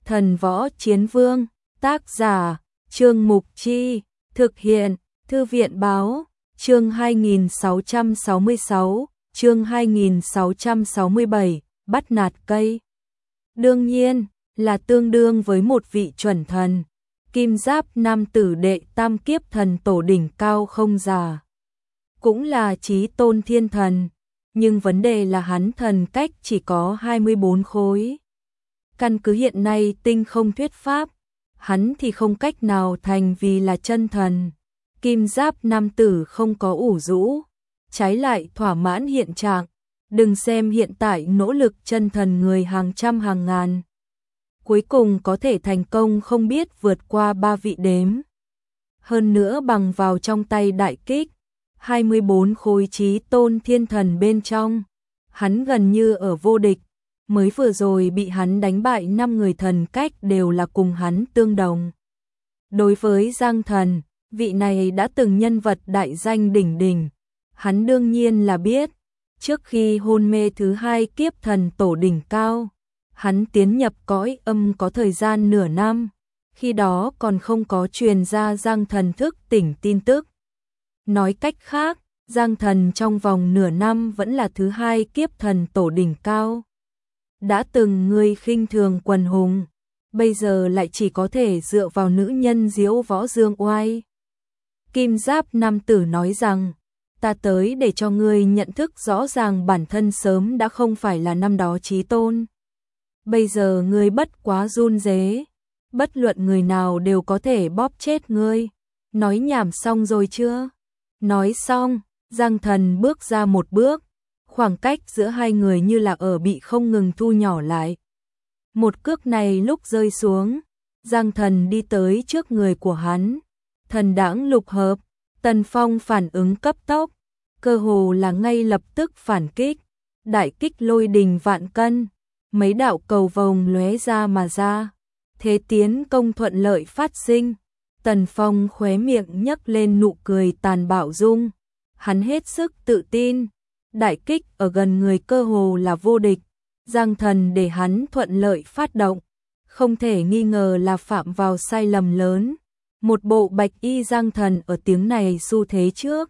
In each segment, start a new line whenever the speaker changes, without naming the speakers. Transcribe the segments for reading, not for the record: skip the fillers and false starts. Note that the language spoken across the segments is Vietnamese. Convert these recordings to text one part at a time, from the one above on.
Thần Võ Chiến Vương, tác giả, Trương Mục Chi, thực hiện, Thư viện Báo, chương 2666, chương 2667, bắt nạt cây. Đương nhiên, là tương đương với một vị chuẩn thần, kim giáp nam tử đệ tam kiếp thần tổ đỉnh cao không già. Cũng là chí tôn thiên thần, nhưng vấn đề là hắn thần cách chỉ có 24 khối. Căn cứ hiện nay tinh không thuyết pháp, hắn thì không cách nào thành vì là chân thần. Kim giáp nam tử không có ủ rũ, trái lại thỏa mãn hiện trạng. Đừng xem hiện tại nỗ lực chân thần người hàng trăm hàng ngàn, cuối cùng có thể thành công không biết vượt qua 3 vị đếm. Hơn nữa bằng vào trong tay đại kích, 24 khối chí tôn thiên thần bên trong, hắn gần như ở vô địch. Mới vừa rồi bị hắn đánh bại 5 người thần cách đều là cùng hắn tương đồng. Đối với Giang Thần, vị này đã từng nhân vật đại danh đỉnh đỉnh, hắn đương nhiên là biết. Trước khi hôn mê thứ 2 kiếp thần tổ đỉnh cao, hắn tiến nhập cõi âm có thời gian nửa năm, khi đó còn không có truyền ra Giang Thần thức tỉnh tin tức. Nói cách khác, Giang Thần trong vòng nửa năm vẫn là thứ 2 kiếp thần tổ đỉnh cao. Đã từng người khinh thường quần hùng, bây giờ lại chỉ có thể dựa vào nữ nhân diễu võ dương oai. Kim giáp nam tử nói rằng, ta tới để cho ngươi nhận thức rõ ràng bản thân sớm đã không phải là năm đó chí tôn. Bây giờ ngươi bất quá run rế, bất luận người nào đều có thể bóp chết ngươi. Nói nhảm xong rồi chưa? Nói xong, Giang Thần bước ra một bước, khoảng cách giữa hai người như là ở bị không ngừng thu nhỏ lại. Một cước này lúc rơi xuống, Giang Thần đi tới trước người của hắn. Thần đãng lục hợp, Tần Phong phản ứng cấp tốc, cơ hồ là ngay lập tức phản kích. Đại kích lôi đình vạn cân, mấy đạo cầu vồng lóe ra mà ra. Thế tiến công thuận lợi phát sinh. Tần Phong khóe miệng nhấc lên nụ cười tàn bạo dung. Hắn hết sức tự tin. Đại kích ở gần người cơ hồ là vô địch. Giang Thần để hắn thuận lợi phát động, không thể nghi ngờ là phạm vào sai lầm lớn. Một bộ bạch y Giang Thần ở tiếng này xu thế trước,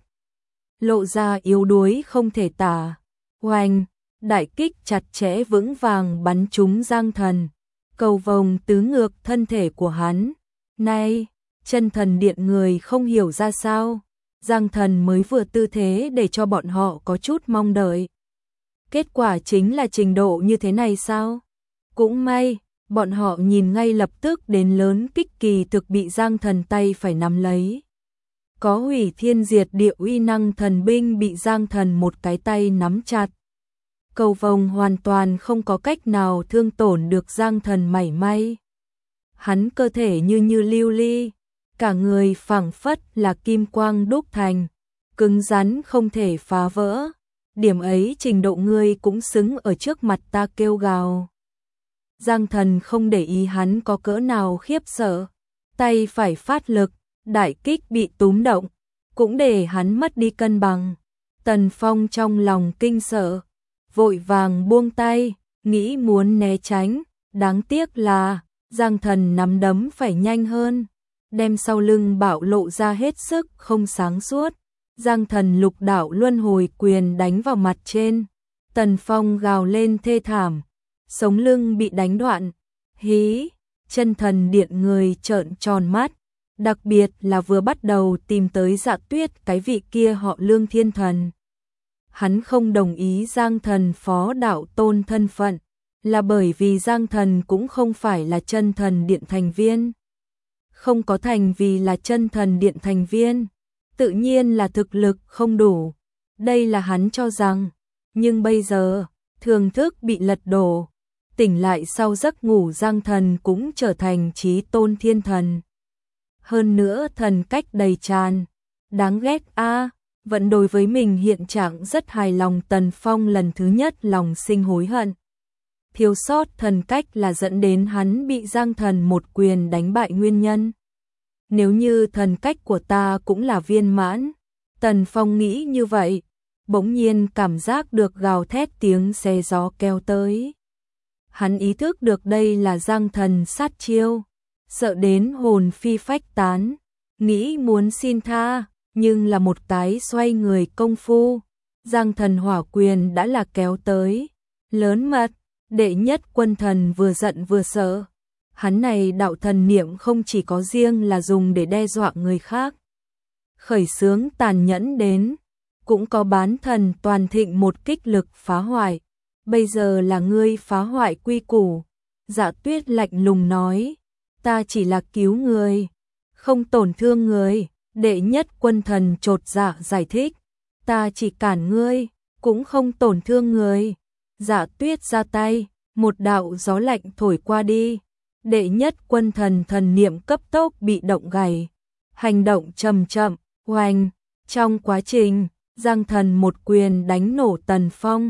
lộ ra yếu đuối không thể tả. Oanh, đại kích chặt chẽ vững vàng bắn trúng Giang Thần, cầu vồng tứ ngược thân thể của hắn. Này, chân thần điện người không hiểu ra sao, Giang Thần mới vừa tư thế để cho bọn họ có chút mong đợi. Kết quả chính là trình độ như thế này sao? Cũng may, bọn họ nhìn ngay lập tức đến lớn kích kỳ thực bị Giang Thần tay phải nắm lấy. Có hủy thiên diệt địa uy năng thần binh bị Giang Thần một cái tay nắm chặt. Cầu vồng hoàn toàn không có cách nào thương tổn được Giang Thần mảy may. Hắn cơ thể như lưu ly, cả người phảng phất là kim quang đúc thành, cứng rắn không thể phá vỡ. Điểm ấy trình độ ngươi cũng xứng ở trước mặt ta kêu gào. Giang Thần không để ý hắn có cỡ nào khiếp sợ, tay phải phát lực, đại kích bị túm động, cũng để hắn mất đi cân bằng. Tần Phong trong lòng kinh sợ, vội vàng buông tay, nghĩ muốn né tránh, đáng tiếc là Giang Thần nắm đấm phải nhanh hơn, đem sau lưng bạo lộ ra hết sức không sáng suốt. Giang Thần lục đạo luân hồi quyền đánh vào mặt trên. Tần Phong gào lên thê thảm, sống lưng bị đánh đoạn. Hí, chân thần điện người trợn tròn mắt, đặc biệt là vừa bắt đầu tìm tới Dạ Tuyết cái vị kia họ Lương Thiên Thần. Hắn không đồng ý Giang Thần phó đạo tôn thân phận, là bởi vì Giang Thần cũng không phải là chân thần điện thành viên. Không có thành vì là chân thần điện thành viên, tự nhiên là thực lực không đủ. Đây là hắn cho rằng, nhưng bây giờ, thường thức bị lật đổ, tỉnh lại sau giấc ngủ Giang Thần cũng trở thành chí tôn thiên thần. Hơn nữa thần cách đầy tràn, đáng ghét a. Vẫn đối với mình hiện trạng rất hài lòng. Tần Phong lần thứ nhất lòng sinh hối hận. Thiếu sót thần cách là dẫn đến hắn bị Giang Thần một quyền đánh bại nguyên nhân. Nếu như thần cách của ta cũng là viên mãn, Tần Phong nghĩ như vậy, bỗng nhiên cảm giác được gào thét tiếng xe gió kéo tới. Hắn ý thức được đây là Giang Thần sát chiêu, sợ đến hồn phi phách tán, nghĩ muốn xin tha, nhưng là một cái xoay người công phu, Giang Thần hỏa quyền đã là kéo tới, lớn mật, đệ nhất quân thần vừa giận vừa sợ. Hắn này đạo thần niệm không chỉ có riêng là dùng để đe dọa người khác, khởi xướng tàn nhẫn đến, cũng có bán thần toàn thịnh một kích lực phá hoại. Bây giờ là ngươi phá hoại quy củ. Dạ Tuyết lạnh lùng nói, ta chỉ là cứu người, không tổn thương người. Đệ nhất quân thần chột dạ giải thích, ta chỉ cản ngươi, cũng không tổn thương người. Dạ Tuyết ra tay, một đạo gió lạnh thổi qua đi. Đệ nhất quân thần thần niệm cấp tốc bị động gảy, hành động chậm chậm, oanh. Trong quá trình, Giang Thần một quyền đánh nổ Tần Phong.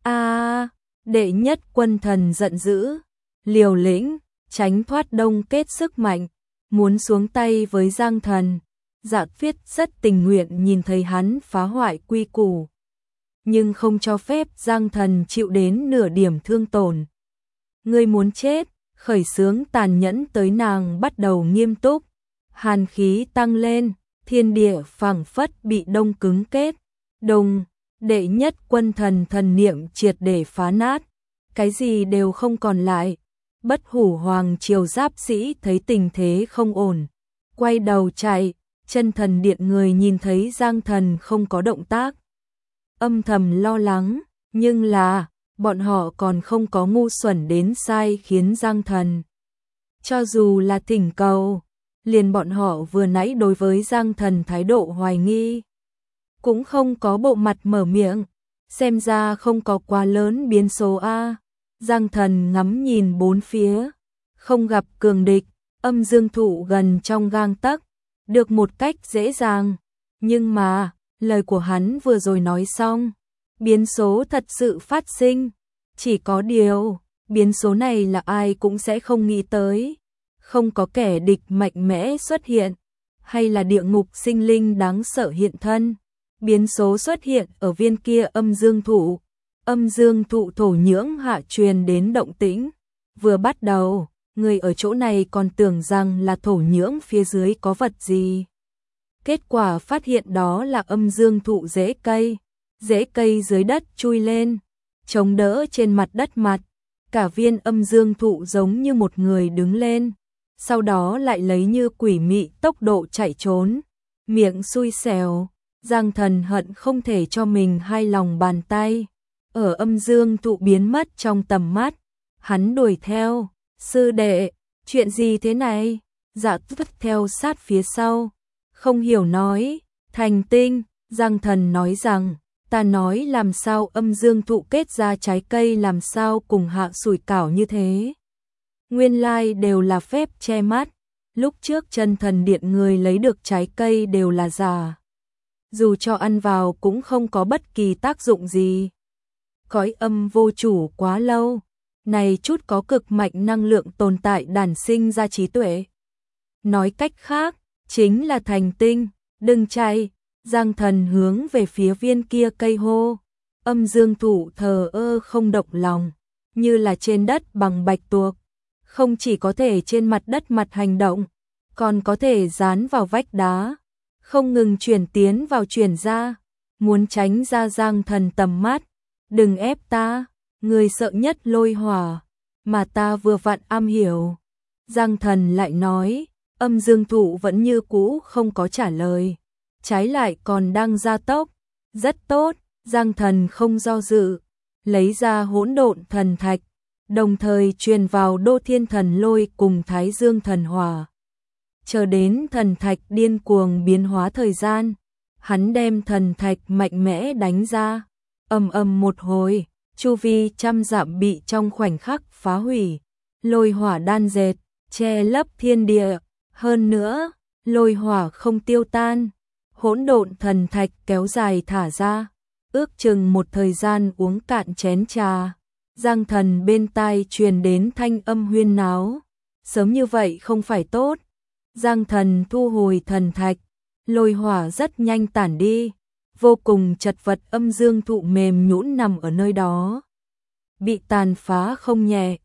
Đệ nhất quân thần giận dữ, liều lĩnh, tránh thoát đông kết sức mạnh, muốn xuống tay với Giang Thần. Dạ Tuyết rất tình nguyện nhìn thấy hắn phá hoại quy củ, nhưng không cho phép Giang Thần chịu đến nửa điểm thương tổn. Ngươi muốn chết, khởi xướng tàn nhẫn tới nàng bắt đầu nghiêm túc, hàn khí tăng lên, thiên địa phảng phất bị đông cứng kết. Đồng, đệ nhất quân thần thần niệm triệt để phá nát, cái gì đều không còn lại. Bất Hủ Hoàng Triều giáp sĩ thấy tình thế không ổn, quay đầu chạy. Chân thần điện người nhìn thấy Giang Thần không có động tác, âm thầm lo lắng, nhưng là bọn họ còn không có ngu xuẩn đến sai khiến Giang Thần. Cho dù là thỉnh cầu, liền bọn họ vừa nãy đối với Giang Thần thái độ hoài nghi, cũng không có bộ mặt mở miệng, xem ra không có quá lớn biến số a. Giang Thần ngắm nhìn bốn phía, không gặp cường địch, âm dương thụ gần trong gang tấc, được một cách dễ dàng, nhưng mà, lời của hắn vừa rồi nói xong, biến số thật sự phát sinh, chỉ có điều, biến số này là ai cũng sẽ không nghĩ tới, không có kẻ địch mạnh mẽ xuất hiện, hay là địa ngục sinh linh đáng sợ hiện thân, biến số xuất hiện ở viên kia âm dương thụ thổ nhưỡng hạ truyền đến động tĩnh, vừa bắt đầu. Người ở chỗ này còn tưởng rằng là thổ nhưỡng phía dưới có vật gì. Kết quả phát hiện đó là âm dương thụ rễ cây dưới đất chui lên, chống đỡ trên mặt đất mặt. Cả viên âm dương thụ giống như một người đứng lên, sau đó lại lấy như quỷ mị tốc độ chạy trốn. Miệng xui xẻo, Giang Thần hận không thể cho mình hai lòng bàn tay. Ở âm dương thụ biến mất trong tầm mắt, hắn đuổi theo. Sư đệ, chuyện gì thế này? Dạ Tuyết theo sát phía sau, không hiểu nói, thành tinh. Giang Thần nói rằng, ta nói làm sao âm dương thụ kết ra trái cây làm sao cùng hạ sủi cảo như thế. Nguyên lai đều là phép che mắt, lúc trước chân thần điện người lấy được trái cây đều là giả. Dù cho ăn vào cũng không có bất kỳ tác dụng gì. Cõi âm vô chủ quá lâu. Này chút có cực mạnh năng lượng tồn tại đản sinh ra trí tuệ. Nói cách khác, chính là thành tinh, đừng chạy. Giang Thần hướng về phía viên kia cây hô. Âm dương thụ thờ ơ không động lòng, như là trên đất bằng bạch tuộc. Không chỉ có thể trên mặt đất mặt hành động, còn có thể dán vào vách đá. Không ngừng chuyển tiến vào chuyển ra, muốn tránh ra Giang Thần tầm mắt. Đừng ép ta. Người sợ nhất lôi hỏa, mà ta vừa vặn am hiểu. Giang Thần lại nói, âm dương thụ vẫn như cũ không có trả lời. Trái lại còn đang gia tốc. Rất tốt, Giang Thần không do dự. Lấy ra hỗn độn thần thạch, đồng thời truyền vào Đô Thiên Thần Lôi cùng Thái Dương Thần Hỏa. Chờ đến thần thạch điên cuồng biến hóa thời gian, hắn đem thần thạch mạnh mẽ đánh ra. Ầm ầm một hồi. Chu vi trăm dặm bị trong khoảnh khắc phá hủy, lôi hỏa đan dệt, che lấp thiên địa, hơn nữa, lôi hỏa không tiêu tan, hỗn độn thần thạch kéo dài thả ra, ước chừng một thời gian uống cạn chén trà, Giang Thần bên tai truyền đến thanh âm huyên náo, sớm như vậy không phải tốt. Giang Thần thu hồi thần thạch, lôi hỏa rất nhanh tản đi. Vô cùng chật vật âm dương thụ mềm nhũn nằm ở nơi đó. Bị tàn phá không nhẹ,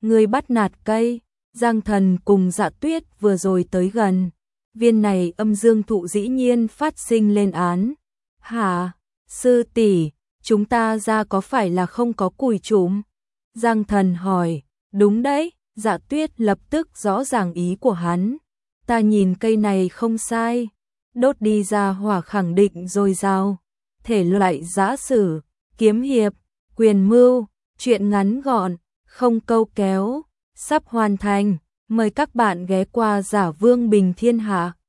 Người bắt nạt cây, Giang Thần cùng Dạ Tuyết vừa rồi tới gần. Viên này âm dương thụ dĩ nhiên phát sinh lên án. Hả? Sư tỷ, chúng ta ra có phải là không có củi chùm? Giang Thần hỏi. Đúng đấy, Dạ Tuyết lập tức rõ ràng ý của hắn. Ta nhìn cây này không sai. Đốt đi ra hỏa khẳng định dồi dào. Thể loại giã sử, kiếm hiệp, quyền mưu, truyện ngắn gọn, không câu kéo, sắp hoàn thành. Mời các bạn ghé qua Giả Vương Bình Thiên Hạ.